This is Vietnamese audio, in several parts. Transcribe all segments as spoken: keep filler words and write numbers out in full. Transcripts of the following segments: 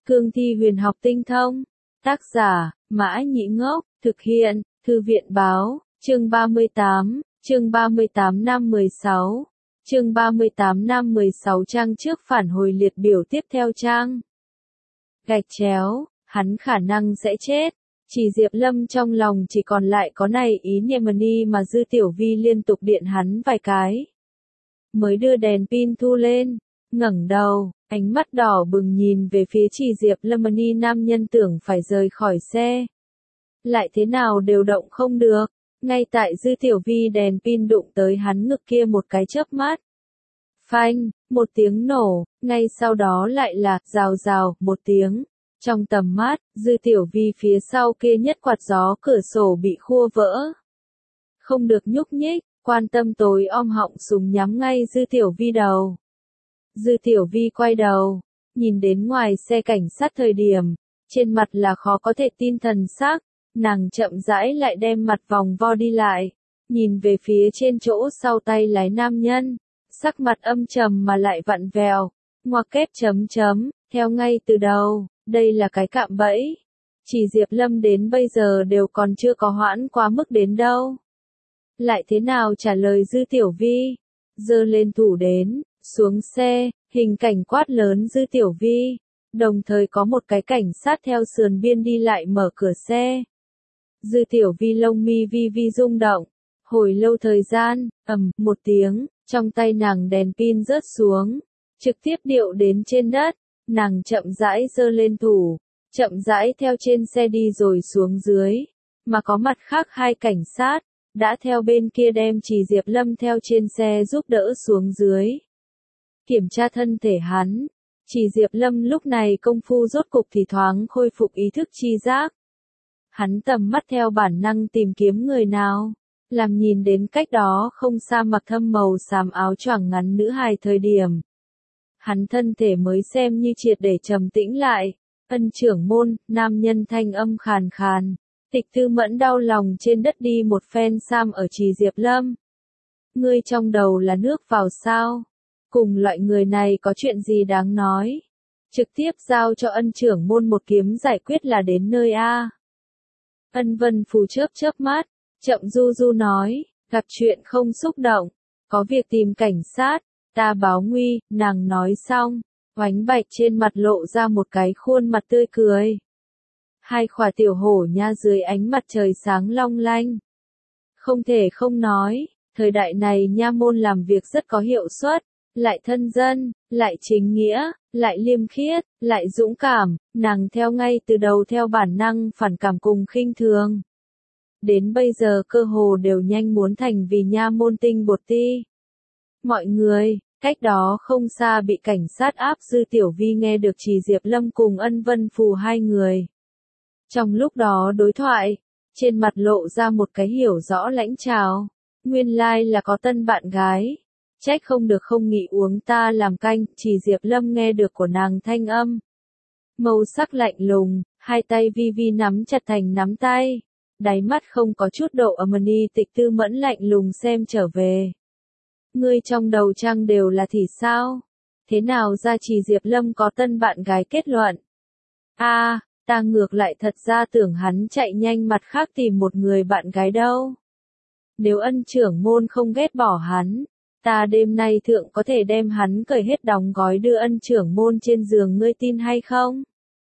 Cương thi huyền học tinh thông. Tác giả, Mã Nhĩ Ngốc, thực hiện, Thư viện Báo, chương ba mươi tám, chương ba mươi tám năm mười sáu, chương ba mươi tám năm mười sáu trang trước phản hồi liệt biểu tiếp theo trang. Gạch chéo, hắn khả năng sẽ chết. Chỉ Diệp Lâm trong lòng chỉ còn lại có này ý niệm ni mà Dư Tiểu Vi liên tục điện hắn vài cái. Mới đưa đèn pin thu lên, ngẩng đầu, ánh mắt đỏ bừng nhìn về phía Chỉ Diệp Lâm ni nam nhân tưởng phải rời khỏi xe. Lại thế nào đều động không được, ngay tại Dư Tiểu Vi đèn pin đụng tới hắn ngực kia một cái chớp mắt. Phanh, một tiếng nổ, ngay sau đó lại là rào rào một tiếng. Trong tầm mắt, Dư Tiểu Vi phía sau kia nhất quạt gió cửa sổ bị khua vỡ. Không được nhúc nhích, quan tâm tối om họng súng nhắm ngay Dư Tiểu Vi đầu. Dư Tiểu Vi quay đầu, nhìn đến ngoài xe cảnh sát thời điểm, trên mặt là khó có thể tin thần sắc, nàng chậm rãi lại đem mặt vòng vo đi lại, nhìn về phía trên chỗ sau tay lái nam nhân, sắc mặt âm trầm mà lại vặn vẹo, ngoặc kép chấm chấm, theo ngay từ đầu. Đây là cái cạm bẫy. Chỉ Diệp Lâm đến bây giờ đều còn chưa có hoãn quá mức đến đâu. Lại thế nào trả lời Dư Tiểu Vi? Giơ lên thủ đến, xuống xe, hình cảnh quát lớn Dư Tiểu Vi. Đồng thời có một cái cảnh sát theo sườn biên đi lại mở cửa xe. Dư Tiểu Vi lông mi vi vi rung động. Hồi lâu thời gian, ầm, một tiếng, trong tay nàng đèn pin rớt xuống. Trực tiếp điệu đến trên đất. Nàng chậm rãi giơ lên thủ, chậm rãi theo trên xe đi rồi xuống dưới, mà có mặt khác hai cảnh sát, đã theo bên kia đem Chỉ Diệp Lâm theo trên xe giúp đỡ xuống dưới. Kiểm tra thân thể hắn, Chỉ Diệp Lâm lúc này công phu rốt cục thì thoáng khôi phục ý thức chi giác. Hắn tầm mắt theo bản năng tìm kiếm người nào, làm nhìn đến cách đó không xa mặc thâm màu xám áo choàng ngắn nữ hài thời điểm. Hắn thân thể mới xem như triệt để trầm tĩnh lại. Ân trưởng môn, nam nhân thanh âm khàn khàn. Tịch Tư Mẫn đau lòng trên đất đi một phen sam ở Chỉ Diệp Lâm. Ngươi trong đầu là nước vào sao? Cùng loại người này có chuyện gì đáng nói? Trực tiếp giao cho ân trưởng môn một kiếm giải quyết là đến nơi a. Ân Vân Phù chớp chớp mắt, chậm du du nói, gặp chuyện không xúc động, có việc tìm cảnh sát. Ta báo nguy, nàng nói xong, Oánh Bạch trên mặt lộ ra một cái khuôn mặt tươi cười. Hai khỏa tiểu hổ nha dưới ánh mặt trời sáng long lanh. Không thể không nói, thời đại này nha môn làm việc rất có hiệu suất, lại thân dân, lại chính nghĩa, lại liêm khiết, lại dũng cảm, nàng theo ngay từ đầu theo bản năng phản cảm cùng khinh thường. Đến bây giờ cơ hồ đều nhanh muốn thành vì nha môn tinh bột ti. Mọi người, cách đó không xa bị cảnh sát áp Dư Tiểu Vi nghe được Chỉ Diệp Lâm cùng Ân Vân Phù hai người. Trong lúc đó đối thoại, trên mặt lộ ra một cái hiểu rõ lãnh trào. Nguyên lai like là có tân bạn gái. Trách không được không nghỉ uống ta làm canh, Chỉ Diệp Lâm nghe được của nàng thanh âm. Màu sắc lạnh lùng, hai tay vi vi nắm chặt thành nắm tay. Đáy mắt không có chút độ ấm ni. Tịch Tư Mẫn lạnh lùng xem trở về. Ngươi trong đầu trang đều là thì sao? Thế nào ra Chỉ Diệp Lâm có tân bạn gái kết luận? A, à, ta ngược lại thật ra tưởng hắn chạy nhanh mặt khác tìm một người bạn gái đâu. Nếu ân trưởng môn không ghét bỏ hắn, ta đêm nay thượng có thể đem hắn cởi hết đóng gói đưa ân trưởng môn trên giường, ngươi tin hay không?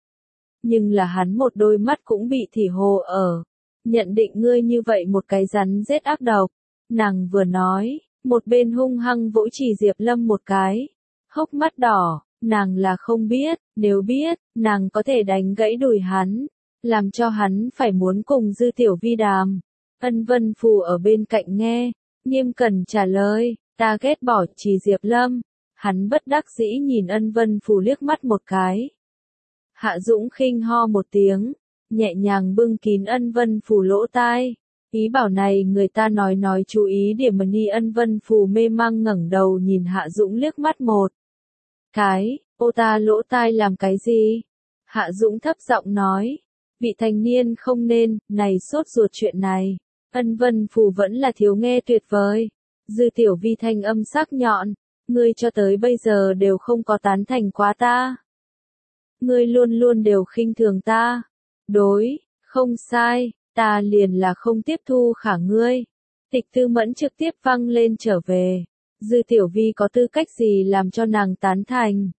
Nhưng là hắn một đôi mắt cũng bị thì hồ ở. Nhận định ngươi như vậy một cái rắn rết ác độc. Nàng vừa nói, một bên hung hăng vỗ Chỉ Diệp Lâm một cái. Hốc mắt đỏ, nàng là không biết, nếu biết, nàng có thể đánh gãy đùi hắn. Làm cho hắn phải muốn cùng Dư Tiểu Vi đàm. Ân Vân Phù ở bên cạnh nghe, nghiêm cẩn trả lời, ta ghét bỏ Chỉ Diệp Lâm. Hắn bất đắc dĩ nhìn Ân Vân Phù liếc mắt một cái. Hạ Dũng khinh ho một tiếng, nhẹ nhàng bưng kín Ân Vân Phù lỗ tai. Ý bảo này người ta nói nói chú ý điểm mà ni. Ân Vân Phù mê mang ngẩng đầu nhìn Hạ Dũng liếc mắt một cái, ô ta lỗ tai làm cái gì? Hạ Dũng thấp giọng nói, vị thành niên không nên, này sốt ruột chuyện này. Ân Vân Phù vẫn là thiếu nghe tuyệt vời. Dư Tiểu Vi thanh âm sắc nhọn, ngươi cho tới bây giờ đều không có tán thành quá ta. ngươi luôn luôn đều khinh thường ta. Đối, không sai, ta liền là không tiếp thu khả ngươi. Tịch Tư Mẫn trực tiếp văng lên trở về. Dư Tiểu Vi có tư cách gì làm cho nàng tán thành?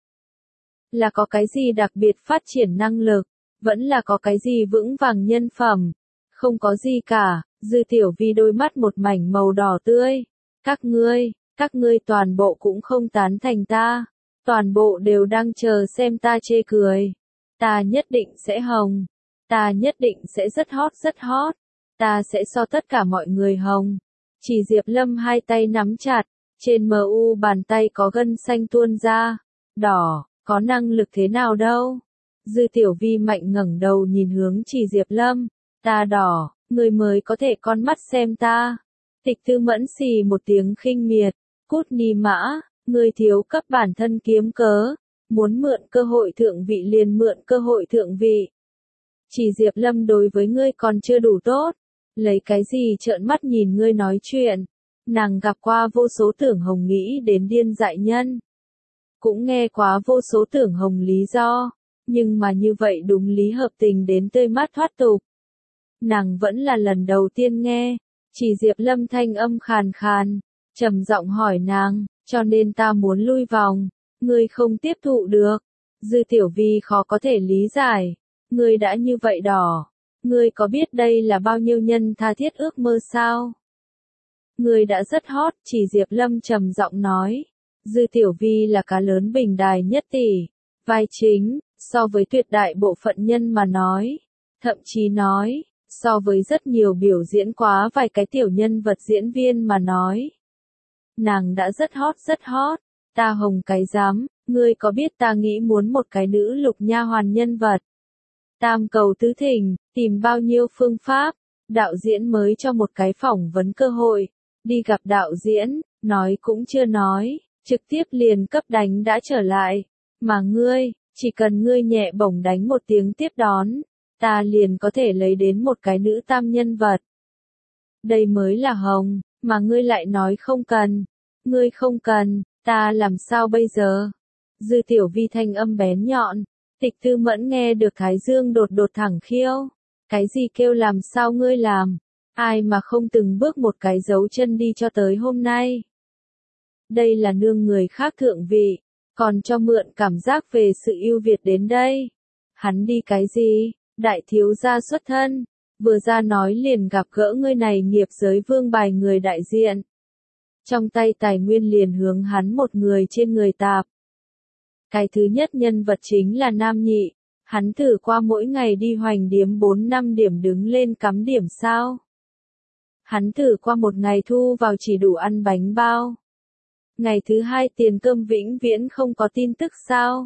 Là có cái gì đặc biệt phát triển năng lực? Vẫn là có cái gì vững vàng nhân phẩm? Không có gì cả. Dư Tiểu Vi đôi mắt một mảnh màu đỏ tươi. Các ngươi, các ngươi toàn bộ cũng không tán thành ta. Toàn bộ đều đang chờ xem ta chê cười. Ta nhất định sẽ hồng. Ta nhất định sẽ rất hot rất hot. Ta sẽ so tất cả mọi người hồng. Chỉ Diệp Lâm hai tay nắm chặt. Trên mờ u bàn tay có gân xanh tuôn ra. Đỏ, có năng lực thế nào đâu. Dư Tiểu Vi mạnh ngẩng đầu nhìn hướng Chỉ Diệp Lâm. Ta đỏ, người mới có thể con mắt xem ta. Tịch Tư Mẫn xì một tiếng khinh miệt. Cút ni mã, người thiếu cấp bản thân kiếm cớ. Muốn mượn cơ hội thượng vị liền mượn cơ hội thượng vị. Chỉ Diệp Lâm đối với ngươi còn chưa đủ tốt. Lấy cái gì trợn mắt nhìn ngươi nói chuyện. Nàng gặp qua vô số tưởng hồng nghĩ đến điên dại nhân. Cũng nghe quá vô số tưởng hồng lý do. Nhưng mà như vậy đúng lý hợp tình đến tươi mát thoát tục. Nàng vẫn là lần đầu tiên nghe. Chỉ Diệp Lâm thanh âm khàn khàn. Trầm giọng hỏi nàng, cho nên ta muốn lui vòng. Ngươi không tiếp thụ được. Dư Tiểu Vi khó có thể lý giải. Ngươi đã như vậy đỏ. Ngươi có biết đây là bao nhiêu nhân tha thiết ước mơ sao? Ngươi đã rất hot, Chỉ Diệp Lâm trầm giọng nói. Dư Tiểu Vi là cá lớn bình đài nhất tỷ. Vai chính, so với tuyệt đại bộ phận nhân mà nói. Thậm chí nói, so với rất nhiều biểu diễn quá vài cái tiểu nhân vật diễn viên mà nói. Nàng đã rất hot rất hot. Ta hồng cái dám, ngươi có biết ta nghĩ muốn một cái nữ lục nha hoàn nhân vật. Tam cầu tứ thỉnh, tìm bao nhiêu phương pháp. Đạo diễn mới cho một cái phỏng vấn cơ hội. Đi gặp đạo diễn, nói cũng chưa nói, trực tiếp liền cấp đánh đã trở lại. Mà ngươi, chỉ cần ngươi nhẹ bổng đánh một tiếng tiếp đón, ta liền có thể lấy đến một cái nữ tam nhân vật. Đây mới là hồng, mà ngươi lại nói không cần. Ngươi không cần, ta làm sao bây giờ? Dư Tiểu Vi thanh âm bén nhọn. Tịch Tư Mẫn nghe được thái dương đột đột thẳng khiêu. Cái gì kêu làm sao ngươi làm? Ai mà không từng bước một cái dấu chân đi cho tới hôm nay? Đây là nương người khác thượng vị, còn cho mượn cảm giác về sự ưu việt đến đây. Hắn đi cái gì? Đại thiếu gia xuất thân, vừa ra nói liền gặp gỡ ngươi này nghiệp giới vương bài người đại diện. Trong tay tài nguyên liền hướng hắn một người trên người tạp. Cái thứ nhất nhân vật chính là nam nhị, hắn thử qua mỗi ngày đi hoành điếm bốn năm điểm đứng lên cắm điểm sao. Hắn thử qua một ngày thu vào chỉ đủ ăn bánh bao. Ngày thứ hai tiền cơm vĩnh viễn không có tin tức sao.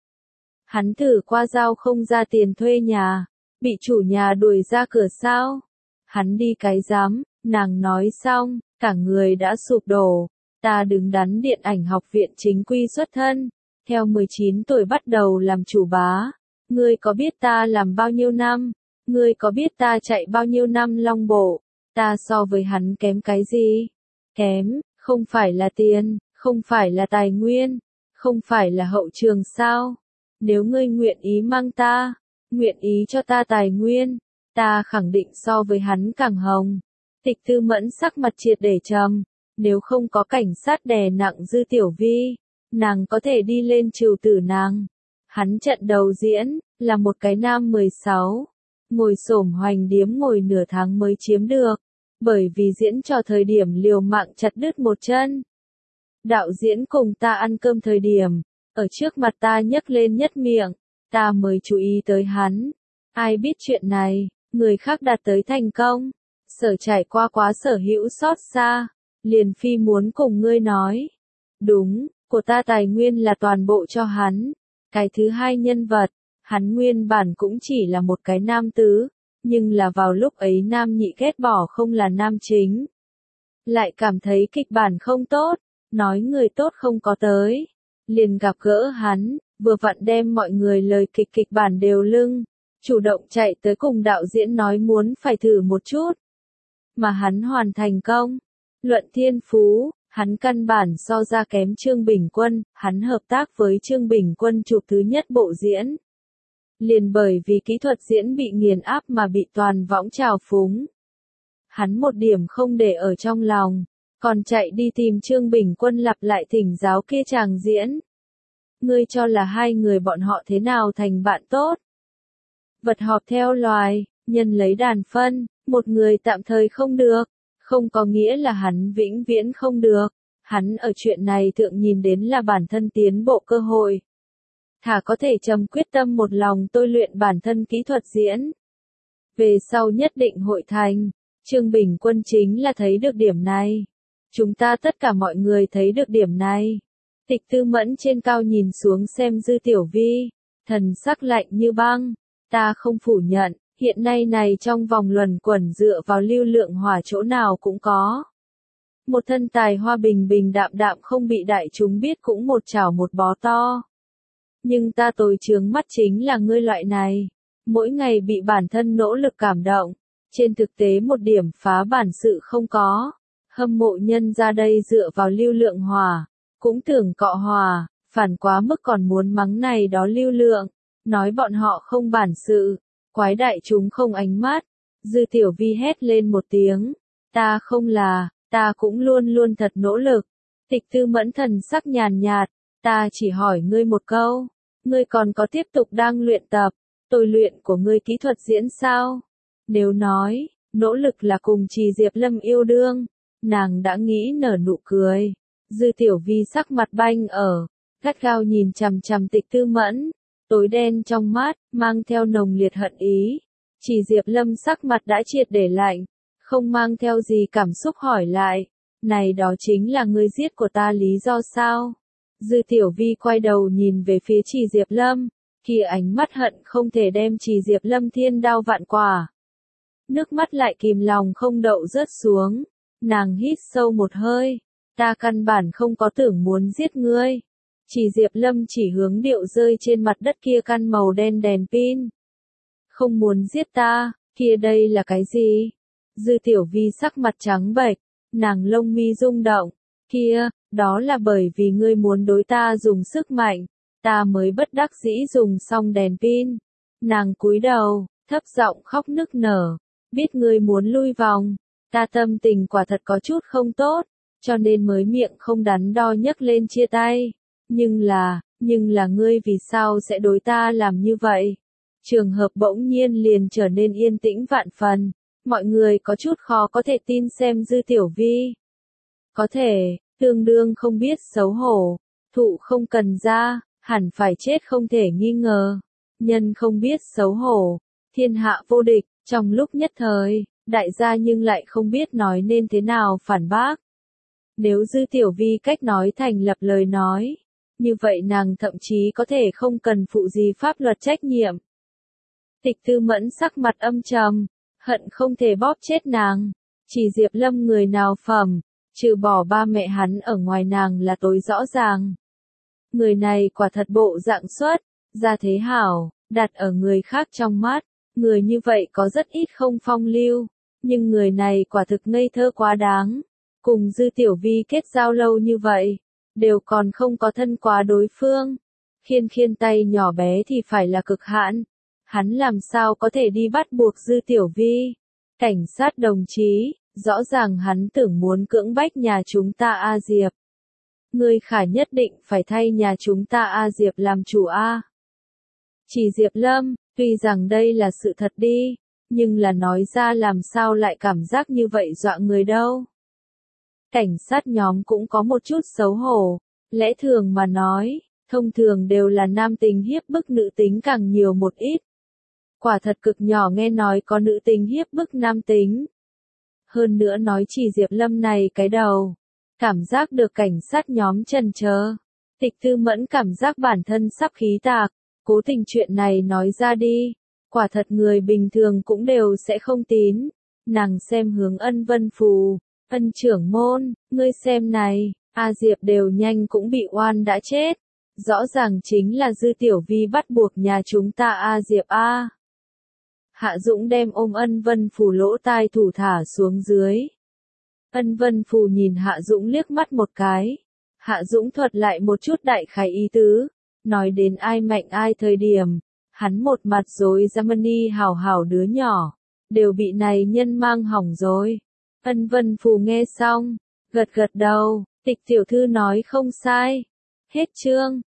Hắn thử qua giao không ra tiền thuê nhà, bị chủ nhà đuổi ra cửa sao. Hắn đi cái dám, nàng nói xong, cả người đã sụp đổ. Ta đứng đắn điện ảnh học viện chính quy xuất thân, theo mười chín tuổi bắt đầu làm chủ bá. Ngươi có biết ta làm bao nhiêu năm? Ngươi có biết ta chạy bao nhiêu năm long bộ? Ta so với hắn kém cái gì? Kém, không phải là tiền, không phải là tài nguyên, không phải là hậu trường sao? Nếu ngươi nguyện ý mang ta, nguyện ý cho ta tài nguyên, ta khẳng định so với hắn càng hồng. Tịch Tư Mẫn sắc mặt triệt để trầm, nếu không có cảnh sát đè nặng Dư Tiểu Vi, nàng có thể đi lên trừ tử nàng. Hắn trận đầu diễn, là một cái nam mười sáu, ngồi xổm hoành điếm ngồi nửa tháng mới chiếm được, bởi vì diễn trò thời điểm liều mạng chặt đứt một chân. Đạo diễn cùng ta ăn cơm thời điểm, ở trước mặt ta nhấc lên nhất miệng, ta mới chú ý tới hắn. Ai biết chuyện này, người khác đạt tới thành công, sở trải qua quá sở hữu xót xa, liền phi muốn cùng ngươi nói. Đúng, của ta tài nguyên là toàn bộ cho hắn. Cái thứ hai nhân vật, hắn nguyên bản cũng chỉ là một cái nam tứ, nhưng là vào lúc ấy nam nhị ghét bỏ không là nam chính. Lại cảm thấy kịch bản không tốt, nói người tốt không có tới. Liền gặp gỡ hắn, vừa vặn đem mọi người lời kịch kịch bản đều lưng, chủ động chạy tới cùng đạo diễn nói muốn phải thử một chút. Mà hắn hoàn thành công. Luận thiên phú, hắn căn bản so ra kém Trương Bình Quân, hắn hợp tác với Trương Bình Quân chụp thứ nhất bộ diễn. liền bởi vì kỹ thuật diễn bị nghiền áp mà bị toàn võng trào phúng. Hắn một điểm không để ở trong lòng, còn chạy đi tìm Trương Bình Quân lặp lại thỉnh giáo kia chàng diễn. Ngươi cho là hai người bọn họ thế nào thành bạn tốt? Vật họp theo loài, nhân lấy đàn phân, một người tạm thời không được, không có nghĩa là hắn vĩnh viễn không được. Hắn ở chuyện này thượng nhìn đến là bản thân tiến bộ cơ hội. Thà có thể trầm quyết tâm một lòng tôi luyện bản thân kỹ thuật diễn. Về sau nhất định hội thành, Trương Bình Quân chính là thấy được điểm này. Chúng ta tất cả mọi người thấy được điểm này. Tịch Tư Mẫn trên cao nhìn xuống xem Dư Tiểu Vi, thần sắc lạnh như băng. Ta không phủ nhận, hiện nay này trong vòng luẩn quẩn dựa vào lưu lượng hỏa chỗ nào cũng có. Một thân tài hoa bình bình đạm đạm không bị đại chúng biết cũng một chảo một bó to. Nhưng ta tối chướng mắt chính là ngươi loại này, mỗi ngày bị bản thân nỗ lực cảm động, trên thực tế một điểm phá bản sự không có. Hâm mộ nhân ra đây dựa vào lưu lượng hòa, cũng tưởng cọ hòa, phản quá mức còn muốn mắng này đó lưu lượng, nói bọn họ không bản sự, quái đại chúng không ánh mắt. Dư Tiểu Vi hét lên một tiếng, ta không là, ta cũng luôn luôn thật nỗ lực. Tịch Tư Mẫn thần sắc nhàn nhạt, ta chỉ hỏi ngươi một câu, ngươi còn có tiếp tục đang luyện tập, tôi luyện của ngươi kỹ thuật diễn sao? Nếu nói, nỗ lực là cùng Trì Diệp Lâm yêu đương, nàng đã nghĩ nở nụ cười. Dư Tiểu Vi sắc mặt banh ở, gắt gao nhìn chằm chằm Tịch Tư Mẫn, tối đen trong mắt, mang theo nồng liệt hận ý. Trì Diệp Lâm sắc mặt đã triệt để lạnh, không mang theo gì cảm xúc hỏi lại, này đó chính là ngươi giết của ta lý do sao? Dư Tiểu Vi quay đầu nhìn về phía Trì Diệp Lâm, kia ánh mắt hận không thể đem Trì Diệp Lâm thiên đao vạn quả. Nước mắt lại kìm lòng không đậu rớt xuống, nàng hít sâu một hơi, ta căn bản không có tưởng muốn giết ngươi. Trì Diệp Lâm chỉ hướng điệu rơi trên mặt đất kia căn màu đen đèn pin. Không muốn giết ta, kia đây là cái gì? Dư Tiểu Vi sắc mặt trắng bệch, nàng lông mi rung động, kia, đó là bởi vì ngươi muốn đối ta dùng sức mạnh, ta mới bất đắc dĩ dùng xong đèn pin. Nàng cúi đầu, thấp giọng khóc nức nở, biết ngươi muốn lui vòng, ta tâm tình quả thật có chút không tốt, cho nên mới miệng không đắn đo nhấc lên chia tay. Nhưng là, nhưng là ngươi vì sao sẽ đối ta làm như vậy? Trường hợp bỗng nhiên liền trở nên yên tĩnh vạn phần, mọi người có chút khó có thể tin xem Dư Tiểu Vi. Có thể, tương đương không biết xấu hổ, thụ không cần ra, hẳn phải chết không thể nghi ngờ. Nhân không biết xấu hổ, thiên hạ vô địch, trong lúc nhất thời, đại gia nhưng lại không biết nói nên thế nào phản bác. Nếu Dư Tiểu Vi cách nói thành lập lời nói, như vậy nàng thậm chí có thể không cần phụ gì pháp luật trách nhiệm. Tịch Tư Mẫn sắc mặt âm trầm, hận không thể bóp chết nàng. Chỉ Diệp Lâm người nào phẩm, trừ bỏ ba mẹ hắn ở ngoài nàng là tối rõ ràng. Người này quả thật bộ dạng xuất, gia thế hảo, đặt ở người khác trong mắt, người như vậy có rất ít không phong lưu, nhưng người này quả thực ngây thơ quá đáng. Cùng Dư Tiểu Vi kết giao lâu như vậy, đều còn không có thân quá đối phương. Khiên khiên tay nhỏ bé thì phải là cực hạn. Hắn làm sao có thể đi bắt buộc Dư Tiểu Vi? Cảnh sát đồng chí, rõ ràng hắn tưởng muốn cưỡng bách nhà chúng ta A Diệp. Ngươi khả nhất định phải thay nhà chúng ta A Diệp làm chủ A. Chỉ Diệp Lâm, tuy rằng đây là sự thật đi, nhưng là nói ra làm sao lại cảm giác như vậy dọa người đâu. Cảnh sát nhóm cũng có một chút xấu hổ, lẽ thường mà nói, thông thường đều là nam tính hiếp bức nữ tính càng nhiều một ít. Quả thật cực nhỏ nghe nói có nữ tính hiếp bức nam tính. Hơn nữa nói chỉ Diệp Lâm này cái đầu, cảm giác được cảnh sát nhóm chần chờ. Tịch Tư Mẫn cảm giác bản thân sắp khí tạc, cố tình chuyện này nói ra đi, quả thật người bình thường cũng đều sẽ không tín. Nàng xem hướng Ân Vân Phù, Ân trưởng môn, ngươi xem này, A Diệp đều nhanh cũng bị oan đã chết. Rõ ràng chính là Dư Tiểu Vi bắt buộc nhà chúng ta A Diệp A. Hạ Dũng đem ôm Ân Vân Phù lỗ tai thủ thả xuống dưới. Ân Vân Phù nhìn Hạ Dũng liếc mắt một cái. Hạ Dũng thuật lại một chút đại khái ý tứ, nói đến ai mạnh ai thời điểm. Hắn một mặt dối Germany hảo hảo đứa nhỏ, đều bị này nhân mang hỏng rồi. Ân Vân Phù nghe xong, gật gật đầu, Tịch tiểu thư nói không sai. Hết chương.